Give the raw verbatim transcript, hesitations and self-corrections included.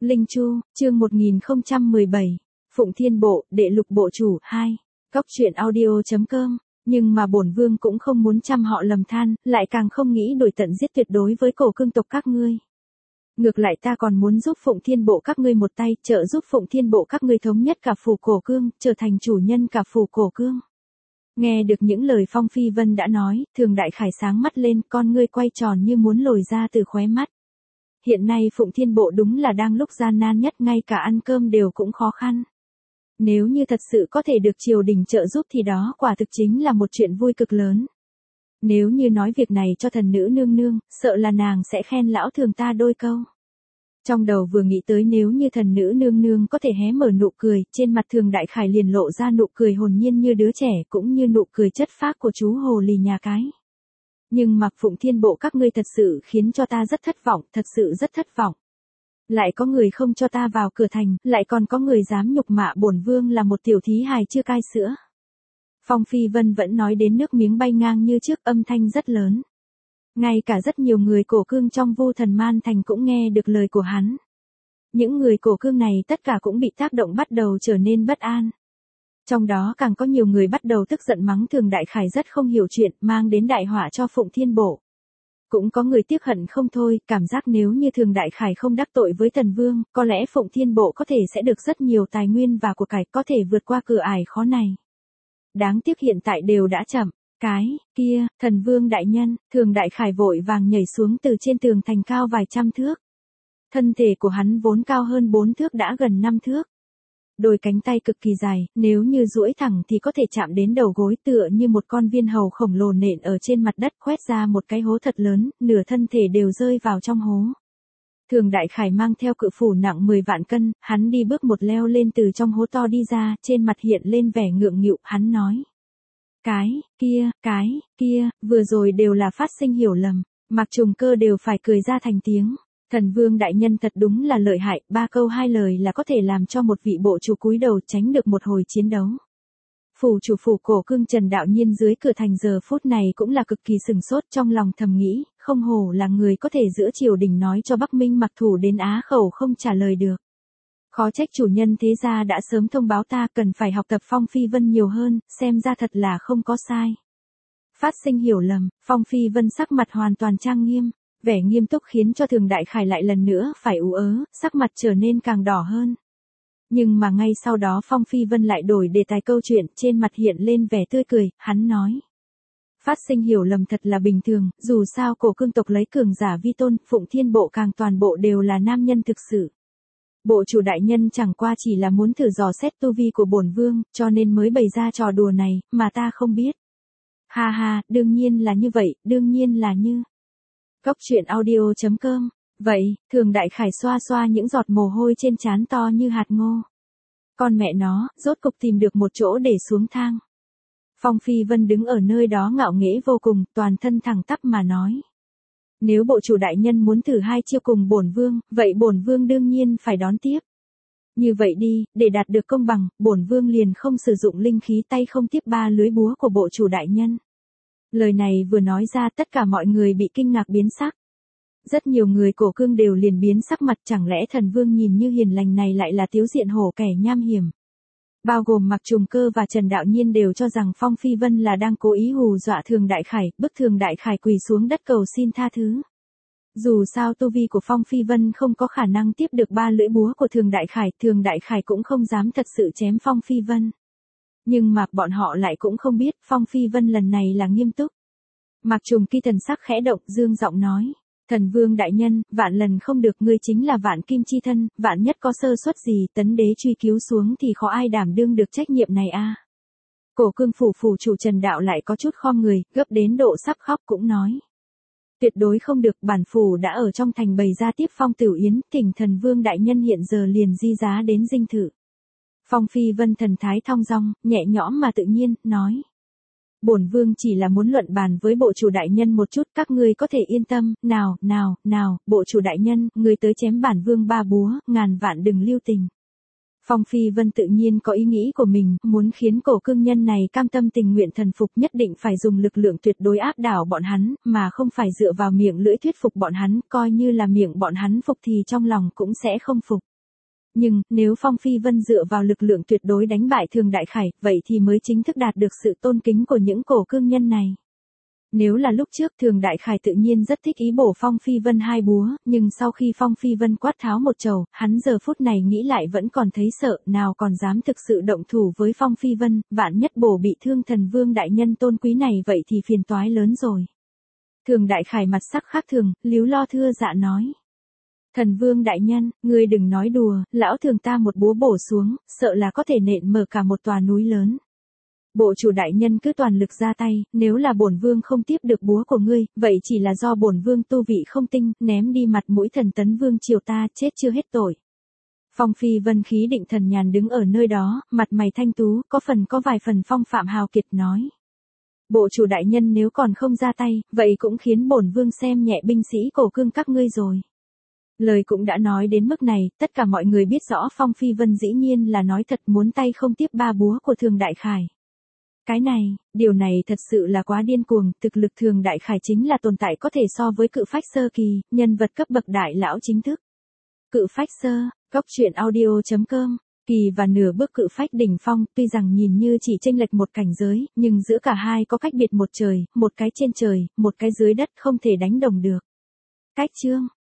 Linh Chu, chương một nghìn không trăm mười bảy, Phụng Thiên Bộ, đệ lục bộ chủ, hai. Cóc truyện audio.com, nhưng mà bổn vương cũng không muốn trăm họ lầm than, lại càng không nghĩ đổi tận giết tuyệt đối với cổ cương tộc các ngươi. Ngược lại ta còn muốn giúp Phụng Thiên Bộ các ngươi một tay, trợ giúp Phụng Thiên Bộ các ngươi thống nhất cả phủ cổ cương, trở thành chủ nhân cả phủ cổ cương. Nghe được những lời Phong Phi Vân đã nói, Thường Đại Khải sáng mắt lên, con ngươi quay tròn như muốn lồi ra từ khóe mắt. Hiện nay Phụng Thiên Bộ đúng là đang lúc gian nan nhất, ngay cả ăn cơm đều cũng khó khăn. Nếu như thật sự có thể được triều đình trợ giúp thì đó quả thực chính là một chuyện vui cực lớn. Nếu như nói việc này cho thần nữ nương nương, sợ là nàng sẽ khen lão Thường ta đôi câu. Trong đầu vừa nghĩ tới nếu như thần nữ nương nương có thể hé mở nụ cười, trên mặt Thường Đại Khải liền lộ ra nụ cười hồn nhiên như đứa trẻ, cũng như nụ cười chất phác của chú hồ lì nhà cái. Nhưng mặc Phụng Thiên Bộ các ngươi thật sự khiến cho ta rất thất vọng, thật sự rất thất vọng. Lại có người không cho ta vào cửa thành, lại còn có người dám nhục mạ bổn vương là một tiểu thí hài chưa cai sữa. Phong Phi Vân vẫn nói đến nước miếng bay ngang như trước, âm thanh rất lớn. Ngay cả rất nhiều người cổ cương trong Vu Thần Man Thành cũng nghe được lời của hắn. Những người cổ cương này tất cả cũng bị tác động bắt đầu trở nên bất an. Trong đó càng có nhiều người bắt đầu tức giận mắng Thường Đại Khải rất không hiểu chuyện, mang đến đại họa cho Phụng Thiên Bộ. Cũng có người tiếc hận không thôi, cảm giác nếu như Thường Đại Khải không đắc tội với Tần Vương, có lẽ Phụng Thiên Bộ có thể sẽ được rất nhiều tài nguyên và của cải, có thể vượt qua cửa ải khó này. Đáng tiếc hiện tại đều đã chậm. Cái kia, Thần Vương đại nhân, Thường Đại Khải vội vàng nhảy xuống từ trên tường thành cao vài trăm thước. Thân thể của hắn vốn cao hơn bốn thước đã gần năm thước. Đôi cánh tay cực kỳ dài, nếu như duỗi thẳng thì có thể chạm đến đầu gối, tựa như một con viên hầu khổng lồ nện ở trên mặt đất, khoét ra một cái hố thật lớn, nửa thân thể đều rơi vào trong hố. Thường Đại Khải mang theo cự phủ nặng mười vạn cân, hắn đi bước một leo lên từ trong hố to đi ra, trên mặt hiện lên vẻ ngượng nghịu, hắn nói. Cái kia, cái kia, vừa rồi đều là phát sinh hiểu lầm, Mạc Trùng Cơ đều phải cười ra thành tiếng. Thần Vương đại nhân thật đúng là lợi hại, ba câu hai lời là có thể làm cho một vị bộ chủ cúi đầu tránh được một hồi chiến đấu. Phủ chủ phủ cổ cương Trần Đạo Nhiên dưới cửa thành giờ phút này cũng là cực kỳ sừng sốt, trong lòng thầm nghĩ, không hổ là người có thể giữa triều đình nói cho Bắc Minh mặc thủ đến Á Khẩu không trả lời được. Khó trách chủ nhân thế gia đã sớm thông báo ta cần phải học tập Phong Phi Vân nhiều hơn, xem ra thật là không có sai. Phát sinh hiểu lầm, Phong Phi Vân sắc mặt hoàn toàn trang nghiêm. Vẻ nghiêm túc khiến cho Thường Đại Khải lại lần nữa phải ú ớ, sắc mặt trở nên càng đỏ hơn. Nhưng mà ngay sau đó Phong Phi Vân lại đổi đề tài câu chuyện, trên mặt hiện lên vẻ tươi cười, hắn nói. Phát sinh hiểu lầm thật là bình thường, dù sao cổ cương tộc lấy cường giả vi tôn, Phụng Thiên Bộ càng toàn bộ đều là nam nhân thực sự. Bộ chủ đại nhân chẳng qua chỉ là muốn thử dò xét tu vi của bổn vương, cho nên mới bày ra trò đùa này, mà ta không biết. Ha ha, đương nhiên là như vậy, đương nhiên là như. Cóc truyện audio.com. Vậy, Thường Đại Khải xoa xoa những giọt mồ hôi trên trán to như hạt ngô. Con mẹ nó, rốt cục tìm được một chỗ để xuống thang. Phong Phi Vân đứng ở nơi đó ngạo nghễ vô cùng, toàn thân thẳng tắp mà nói. Nếu bộ chủ đại nhân muốn thử hai chiêu cùng bổn vương, vậy bổn vương đương nhiên phải đón tiếp. Như vậy đi, để đạt được công bằng, bổn vương liền không sử dụng linh khí tay không tiếp ba lưới búa của bộ chủ đại nhân. Lời này vừa nói ra tất cả mọi người bị kinh ngạc biến sắc. Rất nhiều người cổ cương đều liền biến sắc mặt, chẳng lẽ Thần Vương nhìn như hiền lành này lại là tiếu diện hổ kẻ nham hiểm. Bao gồm Mạc Trùng Cơ và Trần Đạo Nhiên đều cho rằng Phong Phi Vân là đang cố ý hù dọa Thường Đại Khải, bức Thường Đại Khải quỳ xuống đất cầu xin tha thứ. Dù sao tu vi của Phong Phi Vân không có khả năng tiếp được ba lưỡi búa của Thường Đại Khải, Thường Đại Khải cũng không dám thật sự chém Phong Phi Vân. Nhưng mà bọn họ lại cũng không biết Phong Phi Vân lần này là nghiêm túc. Mạc Trùng Kỳ thần sắc khẽ động, dương giọng nói. Thần Vương đại nhân, vạn lần không được, ngươi chính là Vạn Kim chi thân, vạn nhất có sơ suất gì, tấn đế truy cứu xuống thì khó ai đảm đương được trách nhiệm này a. Cổ cương phủ phủ chủ Trần Đạo lại có chút khom người, gấp đến độ sắp khóc cũng nói. Tuyệt đối không được, bản phủ đã ở trong thành bày ra tiếp phong tiểu yến, thỉnh Thần Vương đại nhân hiện giờ liền di giá đến dinh thự. Phong Phi Vân thần thái thong dong, nhẹ nhõm mà tự nhiên, nói. Bổn vương chỉ là muốn luận bàn với bộ chủ đại nhân một chút, các ngươi có thể yên tâm, nào, nào, nào, bộ chủ đại nhân, ngươi tới chém bản vương ba búa, ngàn vạn đừng lưu tình. Phong Phi Vân tự nhiên có ý nghĩ của mình, muốn khiến cổ cương nhân này cam tâm tình nguyện thần phục, nhất định phải dùng lực lượng tuyệt đối áp đảo bọn hắn, mà không phải dựa vào miệng lưỡi thuyết phục bọn hắn, coi như là miệng bọn hắn phục thì trong lòng cũng sẽ không phục. nhưng, nếu Phong Phi Vân dựa vào lực lượng tuyệt đối đánh bại Thường Đại Khải, vậy thì mới chính thức đạt được sự tôn kính của những cổ cương nhân này. Nếu là lúc trước Thường Đại Khải tự nhiên rất thích ý bổ Phong Phi Vân hai búa, nhưng sau khi Phong Phi Vân quát tháo một chầu, hắn giờ phút này nghĩ lại vẫn còn thấy sợ, nào còn dám thực sự động thủ với Phong Phi Vân, vạn nhất bổ bị thương thần vương đại nhân tôn quý này vậy thì phiền toái lớn rồi. Thường Đại Khải mặt sắc khác thường, líu lo thưa dạ nói. Thần vương đại nhân, ngươi đừng nói đùa, lão thường ta một búa bổ xuống, sợ là có thể nện mở cả một tòa núi lớn. Bộ chủ đại nhân cứ toàn lực ra tay, nếu là bổn vương không tiếp được búa của ngươi, vậy chỉ là do bổn vương tu vị không tinh, ném đi mặt mũi thần tấn vương triều ta, chết chưa hết tội. Phong Phi Vân khí định thần nhàn đứng ở nơi đó, mặt mày thanh tú, có phần có vài phần phong phạm hào kiệt nói. Bộ chủ đại nhân nếu còn không ra tay, vậy cũng khiến bổn vương xem nhẹ binh sĩ cổ cương các ngươi rồi. Lời cũng đã nói đến mức này, tất cả mọi người biết rõ Phong Phi Vân dĩ nhiên là nói thật muốn tay không tiếp ba búa của Thường Đại Khải. Cái này, điều này thật sự là quá điên cuồng, thực lực Thường Đại Khải chính là tồn tại có thể so với cự phách sơ kỳ, nhân vật cấp bậc đại lão chính thức. Cự phách sơ, góc truyện audio chấm com, kỳ và nửa bước cự phách đỉnh phong, tuy rằng nhìn như chỉ chênh lệch một cảnh giới, nhưng giữa cả hai có cách biệt một trời, một cái trên trời, một cái dưới đất không thể đánh đồng được. Cách chương